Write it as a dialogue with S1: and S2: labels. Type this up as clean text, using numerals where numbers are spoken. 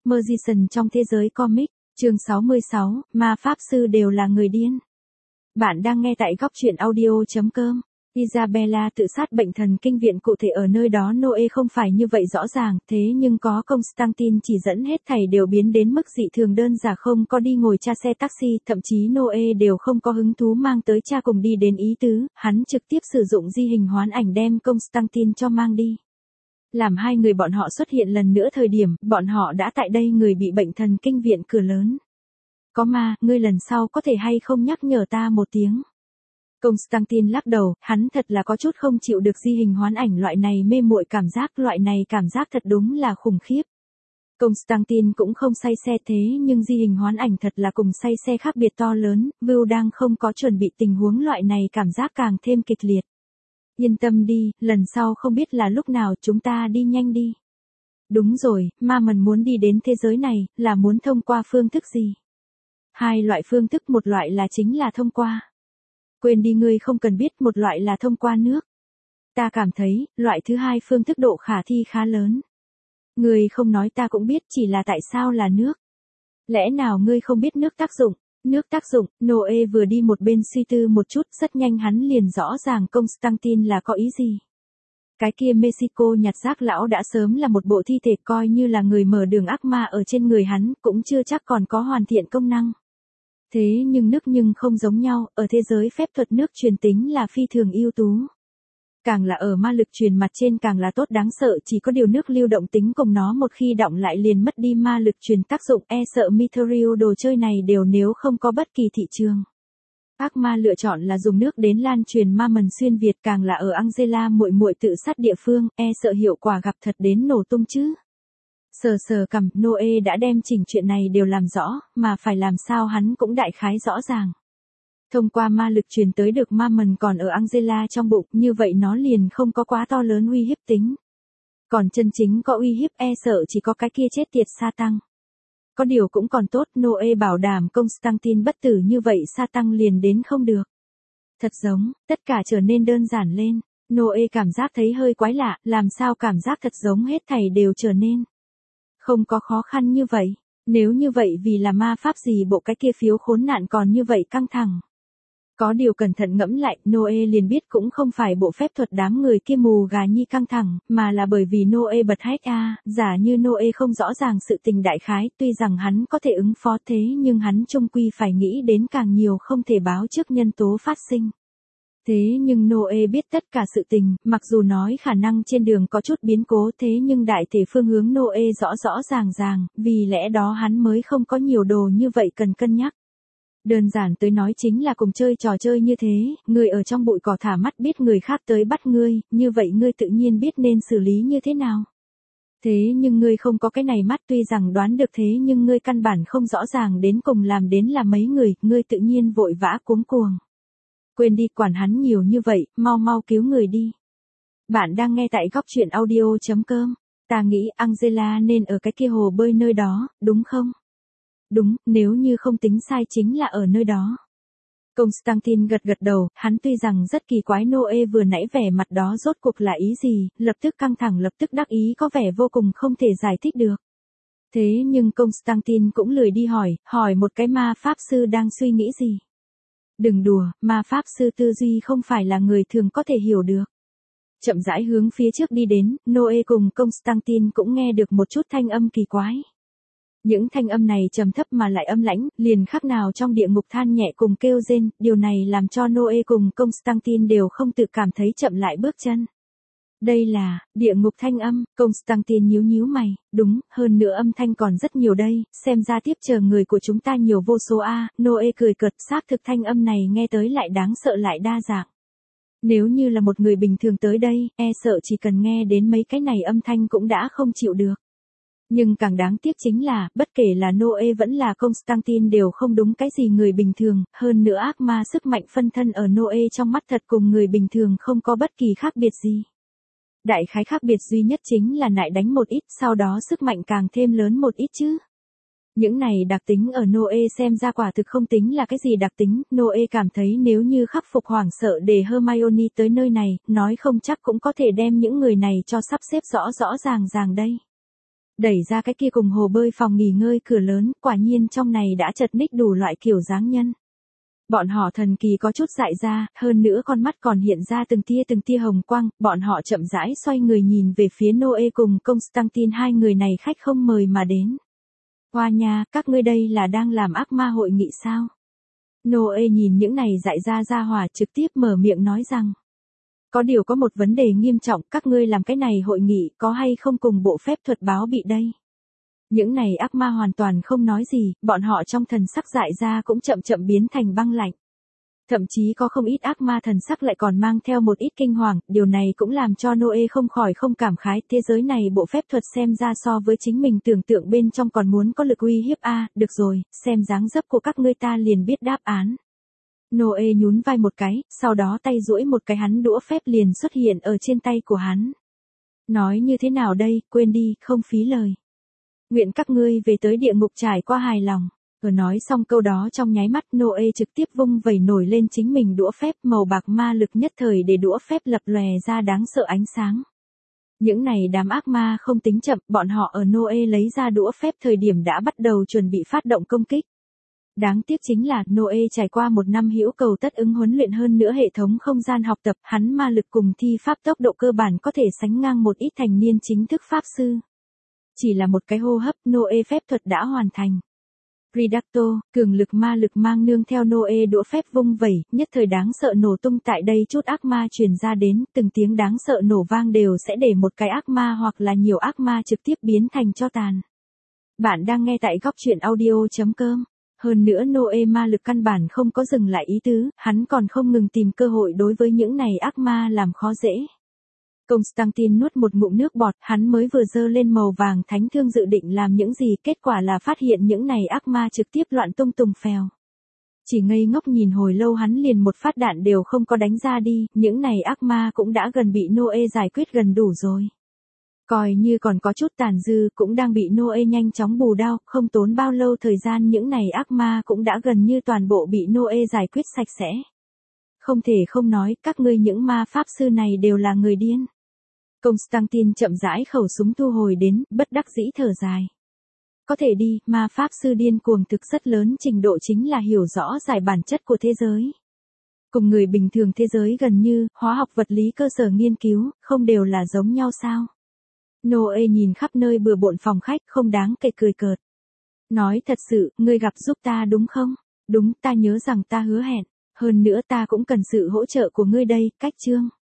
S1: Magician trong thế giới comic, chương 66, ma pháp sư đều là người điên. Bạn đang nghe tại góc truyện audio.com. Isabella tự sát bệnh thần kinh viện cụ thể ở nơi đó Noe không phải như vậy rõ ràng, thế nhưng có Constantine chỉ dẫn hết thảy đều biến đến mức dị thường đơn giản, không có đi ngồi cha xe taxi, thậm chí Noe đều không có hứng thú mang tới cha cùng đi đến ý tứ, hắn trực tiếp sử dụng di hình hoán ảnh đem Constantine cho mang đi. Làm hai người bọn họ xuất hiện lần nữa thời điểm, bọn họ đã tại đây người bị bệnh thần kinh viện cửa lớn. Có ma, ngươi lần sau có thể hay không nhắc nhở ta một tiếng. Constantine lắc đầu, hắn thật là có chút không chịu được di hình hoán ảnh loại này mê muội cảm giác, loại này cảm giác thật đúng là khủng khiếp. Constantine cũng không say xe thế nhưng di hình hoán ảnh thật là cùng say xe khác biệt to lớn, Will đang không có chuẩn bị tình huống loại này cảm giác càng thêm kịch liệt. Yên tâm đi, lần sau không biết là lúc nào, chúng ta đi nhanh đi. Đúng rồi, ma mần muốn đi đến thế giới này, là muốn thông qua phương thức gì? Hai loại phương thức, một loại là chính là thông qua. Quên đi, ngươi không cần biết, một loại là thông qua nước. Ta cảm thấy, loại thứ hai phương thức độ khả thi khá lớn. Ngươi không nói ta cũng biết, chỉ là tại sao là nước? Lẽ nào ngươi không biết nước tác dụng? Nước tác dụng, Noe vừa đi một bên suy tư một chút, rất nhanh hắn liền rõ ràng Constantine là có ý gì. Cái kia Mexico nhặt rác lão đã sớm là một bộ thi thể, coi như là người mở đường ác ma ở trên người hắn, cũng chưa chắc còn có hoàn thiện công năng. Thế nhưng nước nhưng không giống nhau, ở thế giới phép thuật nước truyền tính là phi thường ưu tú. Càng là ở ma lực truyền mặt trên càng là tốt đáng sợ, chỉ có điều nước lưu động tính cùng nó một khi động lại liền mất đi ma lực truyền tác dụng, e sợ Mithril đồ chơi này đều nếu không có bất kỳ thị trường. Ác ma lựa chọn là dùng nước đến lan truyền ma mần xuyên Việt, càng là ở Angela muội muội tự sát địa phương, e sợ hiệu quả gặp thật đến nổ tung chứ. Sờ cằm, Noe đã đem chỉnh chuyện này đều làm rõ, mà phải làm sao hắn cũng đại khái rõ ràng. Thông qua ma lực truyền tới được ma mần còn ở Angela trong bụng, như vậy nó liền không có quá to lớn uy hiếp tính. Còn chân chính có uy hiếp e sợ chỉ có cái kia chết tiệt sa tăng. Có điều cũng còn tốt, Noe bảo đảm Constantine bất tử, như vậy sa tăng liền đến không được. Thật giống, tất cả trở nên đơn giản lên. Noe cảm giác thấy hơi quái lạ, làm sao cảm giác thật giống hết thảy đều trở nên không có khó khăn như vậy. Nếu như vậy vì là ma pháp gì bộ cái kia phiếu khốn nạn còn như vậy căng thẳng. Có điều cẩn thận ngẫm lại, Noe liền biết cũng không phải bộ phép thuật đám người kia mù gà nhi căng thẳng, mà là bởi vì Noe bật hét giả như Noe không rõ ràng sự tình đại khái, tuy rằng hắn có thể ứng phó thế nhưng hắn chung quy phải nghĩ đến càng nhiều không thể báo trước nhân tố phát sinh. Thế nhưng Noe biết tất cả sự tình, mặc dù nói khả năng trên đường có chút biến cố thế nhưng đại thể phương hướng Noe rõ ràng, vì lẽ đó hắn mới không có nhiều đồ như vậy cần cân nhắc. Đơn giản tới nói chính là cùng chơi trò chơi như thế, người ở trong bụi cỏ thả mắt biết người khác tới bắt ngươi, như vậy ngươi tự nhiên biết nên xử lý như thế nào. Thế nhưng ngươi không có cái này mắt, tuy rằng đoán được thế nhưng ngươi căn bản không rõ ràng đến cùng làm đến là mấy người, ngươi tự nhiên vội vã cuống cuồng. Quên đi, quản hắn nhiều như vậy, mau cứu người đi. Bạn đang nghe tại góc truyện audio.com. Ta nghĩ Angela nên ở cái kia hồ bơi nơi đó, đúng không? Đúng, nếu như không tính sai chính là ở nơi đó. Constantine gật đầu, hắn tuy rằng rất kỳ quái Noe vừa nãy vẻ mặt đó rốt cuộc là ý gì, lập tức căng thẳng lập tức đắc ý có vẻ vô cùng không thể giải thích được. Thế nhưng Constantine cũng lười đi hỏi một cái ma pháp sư đang suy nghĩ gì. Đừng đùa, ma pháp sư tư duy không phải là người thường có thể hiểu được. Chậm rãi hướng phía trước đi đến, Noe cùng Constantine cũng nghe được một chút thanh âm kỳ quái. Những thanh âm này trầm thấp mà lại âm lãnh, liền khác nào trong địa ngục than nhẹ cùng kêu rên, điều này làm cho Noe cùng Constantine đều không tự cảm thấy chậm lại bước chân. Đây là địa ngục thanh âm, Constantine nhíu mày, đúng, hơn nữa âm thanh còn rất nhiều đây, xem ra tiếp chờ người của chúng ta nhiều vô số Noe cười cợt, xác thực thanh âm này nghe tới lại đáng sợ lại đa dạng. Nếu như là một người bình thường tới đây, e sợ chỉ cần nghe đến mấy cái này âm thanh cũng đã không chịu được. Nhưng càng đáng tiếc chính là, bất kể là Noe vẫn là Constantine đều không đúng cái gì người bình thường, hơn nữa ác ma sức mạnh phân thân ở Noe trong mắt thật cùng người bình thường không có bất kỳ khác biệt gì. Đại khái khác biệt duy nhất chính là nại đánh một ít, sau đó sức mạnh càng thêm lớn một ít chứ. Những này đặc tính ở Noe xem ra quả thực không tính là cái gì đặc tính, Noe cảm thấy nếu như khắc phục hoảng sợ để Hermione tới nơi này, nói không chắc cũng có thể đem những người này cho sắp xếp rõ ràng đây. Đẩy ra cái kia cùng hồ bơi phòng nghỉ ngơi cửa lớn, quả nhiên trong này đã chật ních đủ loại kiểu dáng nhân. Bọn họ thần kỳ có chút dại ra, hơn nữa con mắt còn hiện ra từng tia hồng quang, bọn họ chậm rãi xoay người nhìn về phía Noe cùng Constantine, hai người này khách không mời mà đến. Hoa nha, các ngươi đây là đang làm ác ma hội nghị sao? Noe nhìn những này dại ra hỏa trực tiếp mở miệng nói rằng. Có điều có một vấn đề nghiêm trọng, các ngươi làm cái này hội nghị có hay không cùng bộ phép thuật báo bị đây? Những này ác ma hoàn toàn không nói gì, bọn họ trong thần sắc dại ra cũng chậm chậm biến thành băng lạnh. Thậm chí có không ít ác ma thần sắc lại còn mang theo một ít kinh hoàng, điều này cũng làm cho Noe không khỏi không cảm khái, thế giới này bộ phép thuật xem ra so với chính mình tưởng tượng bên trong còn muốn có lực uy hiếp a, được rồi, xem dáng dấp của các ngươi ta liền biết đáp án. Noe nhún vai một cái, sau đó tay duỗi một cái hắn đũa phép liền xuất hiện ở trên tay của hắn. Nói như thế nào đây, quên đi, không phí lời. Nguyện các ngươi về tới địa ngục trải qua hài lòng. Vừa nói xong câu đó trong nháy mắt Noe trực tiếp vung vẩy nổi lên chính mình đũa phép màu bạc ma lực nhất thời để đũa phép lập lòe ra đáng sợ ánh sáng. Những này đám ác ma không tính chậm, bọn họ ở Noe lấy ra đũa phép thời điểm đã bắt đầu chuẩn bị phát động công kích. Đáng tiếc chính là Noe trải qua một năm hữu cầu tất ứng huấn luyện hơn nữa hệ thống không gian học tập, hắn ma lực cùng thi pháp tốc độ cơ bản có thể sánh ngang một ít thành niên chính thức pháp sư. Chỉ là một cái hô hấp, Noe phép thuật đã hoàn thành. Redacto, cường lực ma lực mang nương theo Noe đũa phép vung vẩy, nhất thời đáng sợ nổ tung tại đây chút ác ma truyền ra đến, từng tiếng đáng sợ nổ vang đều sẽ để một cái ác ma hoặc là nhiều ác ma trực tiếp biến thành tro tàn. Bạn đang nghe tại góc truyện audio.com. Hơn nữa Noe ma lực căn bản không có dừng lại ý tứ, hắn còn không ngừng tìm cơ hội đối với những này ác ma làm khó dễ. Constantine nuốt một ngụm nước bọt, hắn mới vừa giơ lên màu vàng thánh thương dự định làm những gì, kết quả là phát hiện những này ác ma trực tiếp loạn tung tùng phèo. Chỉ ngây ngốc nhìn hồi lâu hắn liền một phát đạn đều không có đánh ra đi, những này ác ma cũng đã gần bị Noe giải quyết gần đủ rồi. Coi như còn có chút tàn dư cũng đang bị Noe nhanh chóng bù đao, không tốn bao lâu thời gian những này ác ma cũng đã gần như toàn bộ bị Noe giải quyết sạch sẽ. Không thể không nói, các ngươi những ma pháp sư này đều là người điên. Constantine chậm rãi khẩu súng thu hồi đến, bất đắc dĩ thở dài. Có thể đi, ma pháp sư điên cuồng thực rất lớn trình độ chính là hiểu rõ giải bản chất của thế giới. Cùng người bình thường thế giới gần như, hóa học vật lý cơ sở nghiên cứu, không đều là giống nhau sao? Noe nhìn khắp nơi bừa bộn phòng khách không đáng kể cười cợt. Nói thật sự, ngươi gặp giúp ta đúng không? Đúng, ta nhớ rằng ta hứa hẹn. Hơn nữa ta cũng cần sự hỗ trợ của ngươi đây, cách chương.